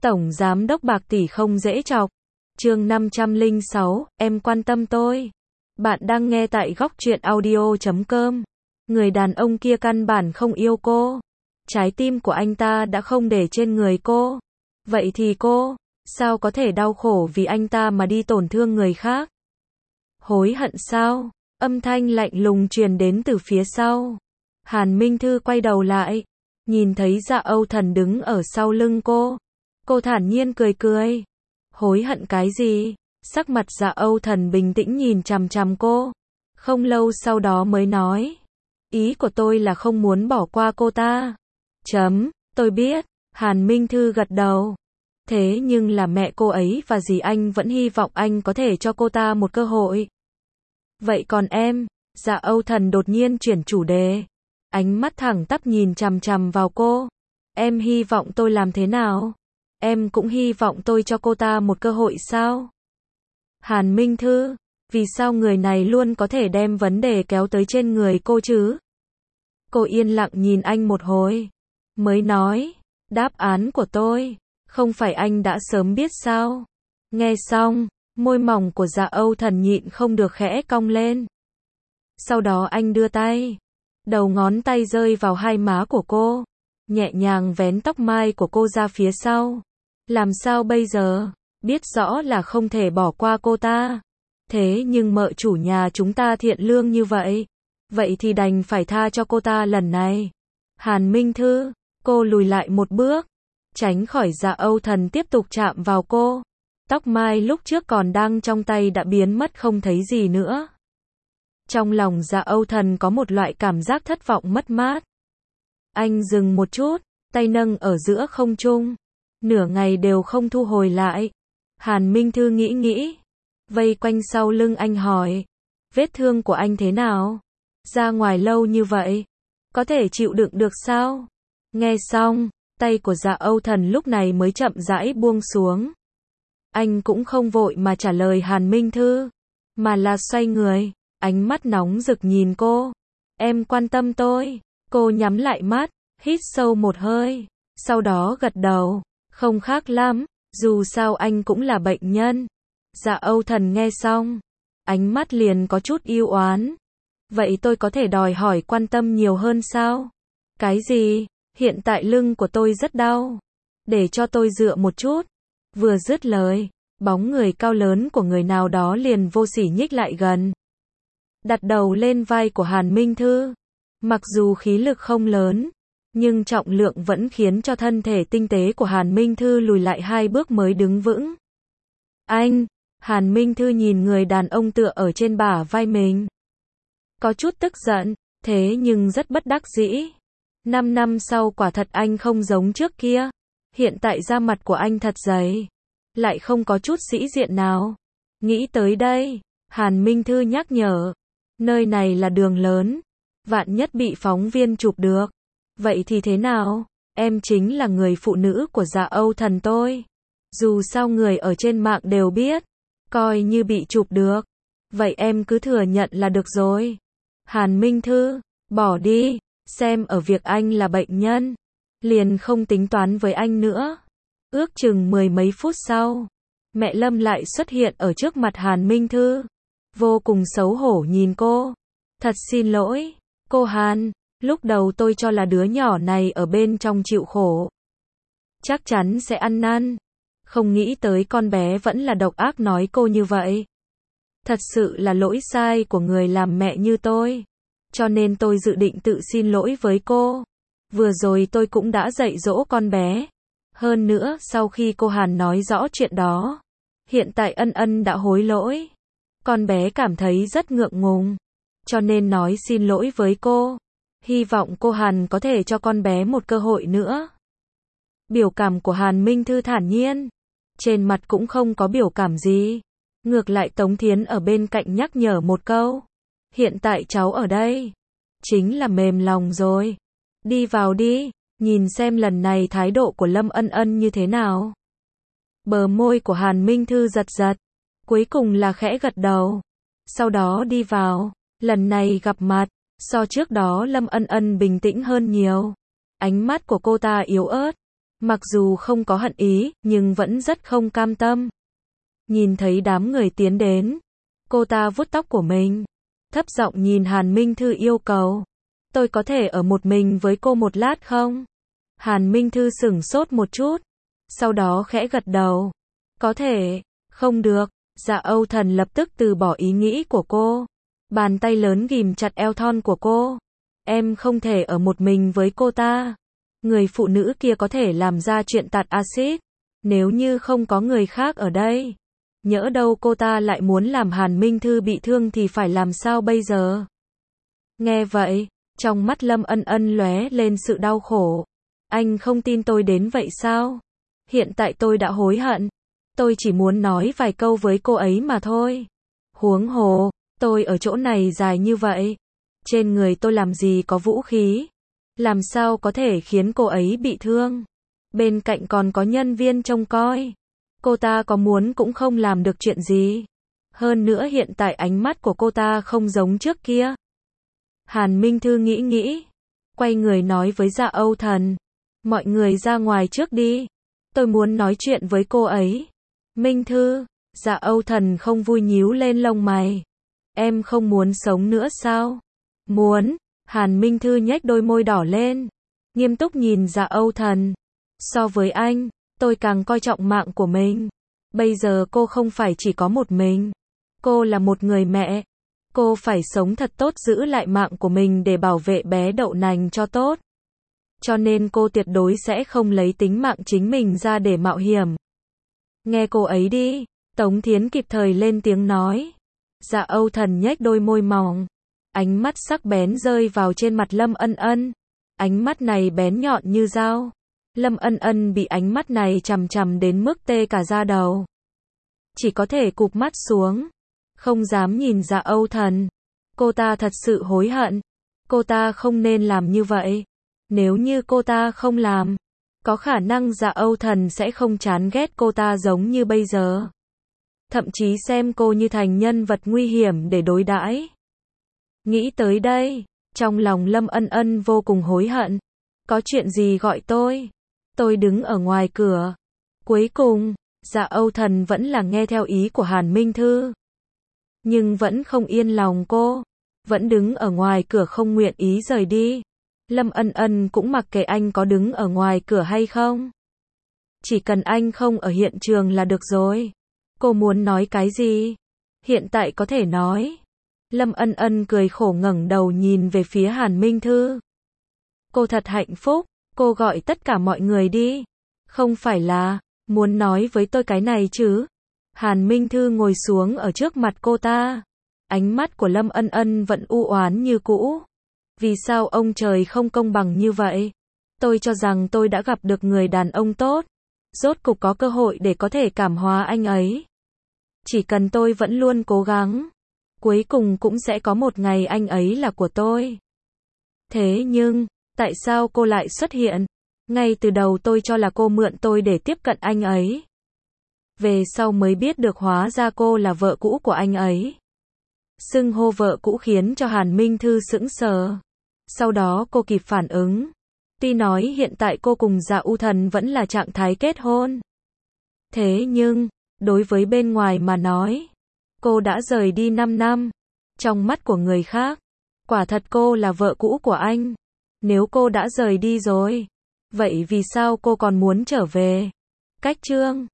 Tổng giám đốc Bạc tỷ không dễ chọc. Chương 506, em quan tâm tôi. Bạn đang nghe tại góc truyện audio.com. Người đàn ông kia căn bản không yêu cô. Trái tim của anh ta đã không để trên người cô. Vậy thì cô, sao có thể đau khổ vì anh ta mà đi tổn thương người khác? Hối hận sao? Âm thanh lạnh lùng truyền đến từ phía sau. Hàn Minh Thư quay đầu lại, nhìn thấy Dạ Âu Thần đứng ở sau lưng cô. Cô thản nhiên cười cười. Hối hận cái gì? Sắc mặt Dạ Âu Thần bình tĩnh nhìn chằm chằm cô. Không lâu sau đó mới nói. Ý của tôi là không muốn bỏ qua cô ta. Tôi biết. Hàn Minh Thư gật đầu. Thế nhưng là mẹ cô ấy và dì anh vẫn hy vọng anh có thể cho cô ta một cơ hội. Vậy còn em? Dạ Âu Thần đột nhiên chuyển chủ đề. Ánh mắt thẳng tắp nhìn chằm chằm vào cô. Em hy vọng tôi làm thế nào? Em cũng hy vọng tôi cho cô ta một cơ hội sao? Hàn Minh Thư, vì sao người này luôn có thể đem vấn đề kéo tới trên người cô chứ? Cô yên lặng nhìn anh một hồi, mới nói, đáp án của tôi, không phải anh đã sớm biết sao? Nghe xong, môi mỏng của Dạ Âu Thần nhịn không được khẽ cong lên. Sau đó anh đưa tay, đầu ngón tay rơi vào hai má của cô, nhẹ nhàng vén tóc mai của cô ra phía sau. Làm sao bây giờ? Biết rõ là không thể bỏ qua cô ta. Thế nhưng mợ chủ nhà chúng ta thiện lương như vậy. Vậy thì đành phải tha cho cô ta lần này. Hàn Minh Thư, cô lùi lại một bước, tránh khỏi Dạ Âu Thần tiếp tục chạm vào cô. Tóc mai lúc trước còn đang trong tay đã biến mất không thấy gì nữa. Trong lòng Dạ Âu Thần có một loại cảm giác thất vọng mất mát. Anh dừng một chút, tay nâng ở giữa không trung. Nửa ngày đều không thu hồi lại. Hàn Minh Thư nghĩ. Vây quanh sau lưng anh hỏi. Vết thương của anh thế nào? Ra ngoài lâu như vậy. Có thể chịu đựng được sao? Nghe xong, tay của Dạ Âu Thần lúc này mới chậm rãi buông xuống. Anh cũng không vội mà trả lời Hàn Minh Thư. Mà là xoay người, ánh mắt nóng rực nhìn cô. Em quan tâm tôi. Cô nhắm lại mắt, hít sâu một hơi. Sau đó gật đầu. Không khác lắm, dù sao anh cũng là bệnh nhân. Dạ Âu Thần nghe xong, ánh mắt liền có chút ưu oán. Vậy tôi có thể đòi hỏi quan tâm nhiều hơn sao? Cái gì? Hiện tại lưng của tôi rất đau. Để cho tôi dựa một chút. Vừa dứt lời, bóng người cao lớn của người nào đó liền vô sỉ nhích lại gần. Đặt đầu lên vai của Hàn Minh Thư. Mặc dù khí lực không lớn, nhưng trọng lượng vẫn khiến cho thân thể tinh tế của Hàn Minh Thư lùi lại 2 bước mới đứng vững. Anh, Hàn Minh Thư nhìn người đàn ông tựa ở trên bả vai mình. Có chút tức giận, thế nhưng rất bất đắc dĩ. 5 năm sau quả thật anh không giống trước kia. Hiện tại da mặt của anh thật dày. Lại không có chút sĩ diện nào. Nghĩ tới đây, Hàn Minh Thư nhắc nhở. Nơi này là đường lớn. Vạn nhất bị phóng viên chụp được. Vậy thì thế nào? Em chính là người phụ nữ của Dạ Âu Thần tôi. Dù sao người ở trên mạng đều biết. Coi như bị chụp được. Vậy em cứ thừa nhận là được rồi. Hàn Minh Thư, bỏ đi. Xem ở việc anh là bệnh nhân. Liền không tính toán với anh nữa. Ước chừng 10 mấy phút sau. Mẹ Lâm lại xuất hiện ở trước mặt Hàn Minh Thư. Vô cùng xấu hổ nhìn cô. Thật xin lỗi, cô Hàn. Lúc đầu tôi cho là đứa nhỏ này ở bên trong chịu khổ. Chắc chắn sẽ ăn năn. Không nghĩ tới con bé vẫn là độc ác nói cô như vậy. Thật sự là lỗi sai của người làm mẹ như tôi. Cho nên tôi dự định tự xin lỗi với cô. Vừa rồi tôi cũng đã dạy dỗ con bé. Hơn nữa sau khi cô Hàn nói rõ chuyện đó. Hiện tại Ân Ân đã hối lỗi. Con bé cảm thấy rất ngượng ngùng. Cho nên nói xin lỗi với cô. Hy vọng cô Hàn có thể cho con bé một cơ hội nữa. Biểu cảm của Hàn Minh Thư thản nhiên. Trên mặt cũng không có biểu cảm gì. Ngược lại Tống Thiến ở bên cạnh nhắc nhở một câu. Hiện tại cháu ở đây. Chính là mềm lòng rồi. Đi vào đi. Nhìn xem lần này thái độ của Lâm Ân Ân như thế nào. Bờ môi của Hàn Minh Thư giật giật. Cuối cùng là khẽ gật đầu. Sau đó đi vào. Lần này gặp mặt. So trước đó Lâm Ân Ân bình tĩnh hơn nhiều. Ánh mắt của cô ta yếu ớt. Mặc dù không có hận ý, nhưng vẫn rất không cam tâm. Nhìn thấy đám người tiến đến, cô ta vuốt tóc của mình, thấp giọng nhìn Hàn Minh Thư yêu cầu. Tôi có thể ở một mình với cô một lát không? Hàn Minh Thư sửng sốt một chút, sau đó khẽ gật đầu. Có thể, không được. Dạ Âu Thần lập tức từ bỏ ý nghĩ của cô. Bàn tay lớn ghìm chặt eo thon của cô. Em không thể ở một mình với cô ta. Người phụ nữ kia có thể làm ra chuyện tạt axit. Nếu như không có người khác ở đây, nhỡ đâu cô ta lại muốn làm Hàn Minh Thư bị thương thì phải làm sao bây giờ? Nghe vậy, trong mắt Lâm Ân Ân lóe lên sự đau khổ. Anh không tin tôi đến vậy sao? Hiện tại tôi đã hối hận. Tôi chỉ muốn nói vài câu với cô ấy mà thôi. Huống hồ, tôi ở chỗ này dài như vậy. Trên người tôi làm gì có vũ khí? Làm sao có thể khiến cô ấy bị thương? Bên cạnh còn có nhân viên trông coi. Cô ta có muốn cũng không làm được chuyện gì. Hơn nữa hiện tại ánh mắt của cô ta không giống trước kia. Hàn Minh Thư nghĩ, quay người nói với Dạ Âu Thần. Mọi người ra ngoài trước đi. Tôi muốn nói chuyện với cô ấy. Minh Thư, Dạ Âu Thần không vui nhíu lên lông mày. Em không muốn sống nữa sao? Muốn. Hàn Minh Thư nhếch đôi môi đỏ lên, nghiêm túc nhìn Dạ Âu Thần. So với anh, tôi càng coi trọng mạng của mình. Bây giờ cô không phải chỉ có một mình. Cô là một người mẹ. Cô phải sống thật tốt, giữ lại mạng của mình để bảo vệ bé đậu nành cho tốt. Cho nên cô tuyệt đối sẽ không lấy tính mạng chính mình ra để mạo hiểm. Nghe cô ấy đi. Tống Thiến kịp thời lên tiếng nói. Dạ Âu Thần nhếch đôi môi mỏng, ánh mắt sắc bén rơi vào trên mặt Lâm Ân Ân. Ánh mắt này bén nhọn như dao. Lâm Ân Ân bị ánh mắt này chằm chằm đến mức tê cả da đầu. Chỉ có thể cụp mắt xuống, không dám nhìn Dạ Âu Thần. Cô ta thật sự hối hận. Cô ta không nên làm như vậy. Nếu như cô ta không làm, có khả năng Dạ Âu Thần sẽ không chán ghét cô ta giống như bây giờ. Thậm chí xem cô như thành nhân vật nguy hiểm để đối đãi. Nghĩ tới đây, trong lòng Lâm Ân Ân vô cùng hối hận. Có chuyện gì gọi tôi? Tôi đứng ở ngoài cửa. Cuối cùng, Dạ Âu Thần vẫn là nghe theo ý của Hàn Minh Thư. Nhưng vẫn không yên lòng cô. Vẫn đứng ở ngoài cửa không nguyện ý rời đi. Lâm Ân Ân cũng mặc kệ anh có đứng ở ngoài cửa hay không. Chỉ cần anh không ở hiện trường là được rồi. Cô muốn nói cái gì? Hiện tại có thể nói. Lâm Ân Ân cười khổ ngẩng đầu nhìn về phía Hàn Minh Thư. Cô thật hạnh phúc. Cô gọi tất cả mọi người đi. Không phải là muốn nói với tôi cái này chứ? Hàn Minh Thư ngồi xuống ở trước mặt cô ta. Ánh mắt của Lâm Ân Ân vẫn u oán như cũ. Vì sao ông trời không công bằng như vậy? Tôi cho rằng tôi đã gặp được người đàn ông tốt. Rốt cục có cơ hội để có thể cảm hóa anh ấy. Chỉ cần tôi vẫn luôn cố gắng, cuối cùng cũng sẽ có một ngày anh ấy là của tôi. Thế nhưng, tại sao cô lại xuất hiện? Ngay từ đầu tôi cho là cô mượn tôi để tiếp cận anh ấy. Về sau mới biết được hóa ra cô là vợ cũ của anh ấy. Xưng hô vợ cũ khiến cho Hàn Minh Thư sững sờ. Sau đó cô kịp phản ứng. Tuy nói hiện tại cô cùng Dạ Âu Thần vẫn là trạng thái kết hôn. Thế nhưng, đối với bên ngoài mà nói, cô đã rời đi 5 năm. Trong mắt của người khác, quả thật cô là vợ cũ của anh. Nếu cô đã rời đi rồi, vậy vì sao cô còn muốn trở về? Cách chương